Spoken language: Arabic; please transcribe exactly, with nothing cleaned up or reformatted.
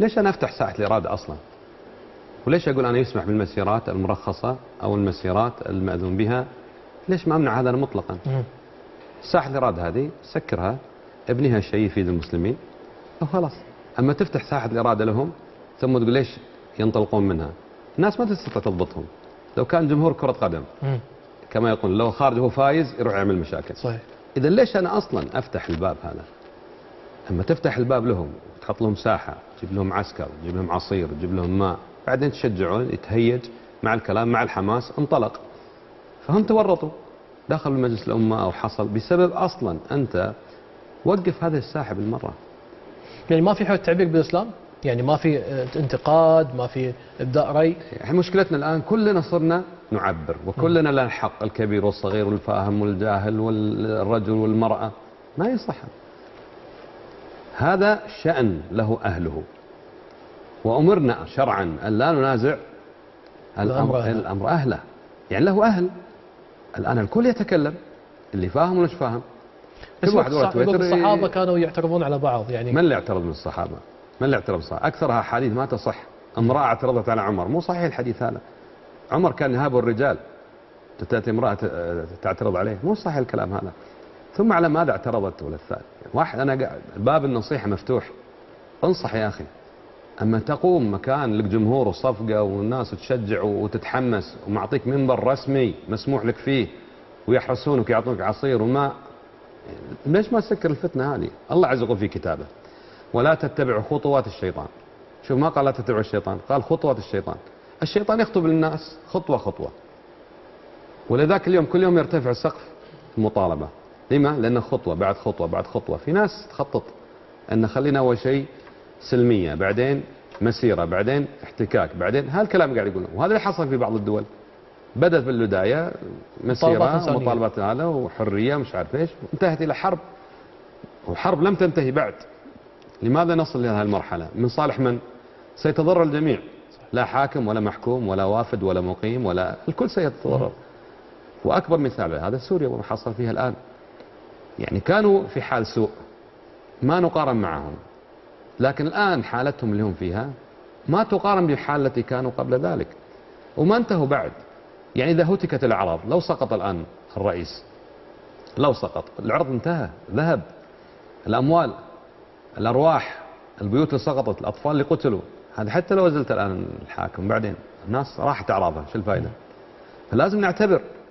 ليش أنا أفتح ساحة الإرادة أصلا؟ وليش أقول أنا يسمح بالمسيرات المرخصة أو المسيرات المأذون بها؟ ليش ما أمنع هذا مطلقا؟ ساحة الإرادة هذه سكرها، ابنها شيء يفيد المسلمين أو خلاص. أما تفتح ساحة الإرادة لهم ثم تقول ليش ينطلقون منها؟ الناس ما تستطيع تضبطهم. لو كان جمهور كرة قدم كما يقول لو خارج هو فايز يروح يعمل مشاكل. صحيح. إذا ليش أنا أصلا أفتح الباب هذا؟ أما تفتح الباب لهم تحط لهم ساحة، تجيب لهم عسكر، تجيب لهم عصير، تجيب لهم ماء، بعدين تشجعون يتهيج مع الكلام مع الحماس انطلق. فهم تورطوا دخل مجلس الأمة أو حصل بسبب أصلا أنت وقف هذه الساحة بالمرة. يعني ما في حرية تعبير بالإسلام؟ يعني ما في انتقاد، ما في إبداء رأي؟ يعني مشكلتنا الآن كلنا صرنا نعبر وكلنا لنا الحق، الكبير والصغير والفاهم والجاهل والرجل والمرأة. ما يصح. هذا شأن له أهله، وأمرنا شرعا أن لا ننازع الأمر أهله. الأمر أهله يعني له أهل. الآن الكل يتكلم، اللي فاهم ولا مش فاهم. بس الصحابة كانوا يعترضون على بعض. يعني من اللي يعترض من الصحابة؟ من اللي يعترض الصحابة؟ أكثرها أحاديث ما تصح. امرأة اعترضت على عمر، مو صحيح الحديث هذا. عمر كان يهاب الرجال، تأتي امرأة تعترض عليه، مو صحيح الكلام هذا. ثم على ماذا اعترضت ولا الثاني؟ واحد أنا قاعد باب النصيحة مفتوح، انصح يا أخي. أما تقوم مكان لك جمهور وصفقة والناس تشجع وتتحمس ومعطيك منبر رسمي مسموح لك فيه ويحرسونك ويعطونك عصير وماء، ليش ما تسكر الفتنة هذه؟ الله عز وجل في كتابه ولا تتبعوا خطوات الشيطان. شوف ما قال لا تتبعوا الشيطان، قال خطوات الشيطان. الشيطان يخطب للناس خطوة خطوة، ولذاك اليوم كل يوم يرتفع سقف المطالبة. لما؟ لأن خطوة بعد خطوة بعد خطوة. في ناس تخطط أن خلينا أول شيء سلمية، بعدين مسيرة، بعدين احتكاك، بعدين هالكلام قاعد يقولون. وهذا اللي حصل في بعض الدول. بدأت بالبداية مسيرة ومطالبات هذا وحرية مش عارف ايش، انتهت إلى حرب، وحرب لم تنتهي بعد. لماذا نصل إلى هذه المرحلة؟ من صالح من؟ سيتضرر الجميع، لا حاكم ولا محكوم ولا وافد ولا مقيم ولا الكل سيتضرر. وأكبر مثال هذا سوريا وما حصل فيها الآن. يعني كانوا في حال سوء ما نقارن معهم، لكن الآن حالتهم اللي هم فيها ما تقارن بالحالة التي كانوا قبل ذلك، وما انتهوا بعد. يعني إذا هتكت الأعراض، لو سقط الآن الرئيس، لو سقط العرض انتهى، ذهب الأموال، الأرواح، البيوت اللي سقطت، الأطفال اللي قتلوا، هذا حتى لو زلت الآن الحاكم بعدين الناس راحت أعراضها، شو الفائدة؟ فلازم نعتبر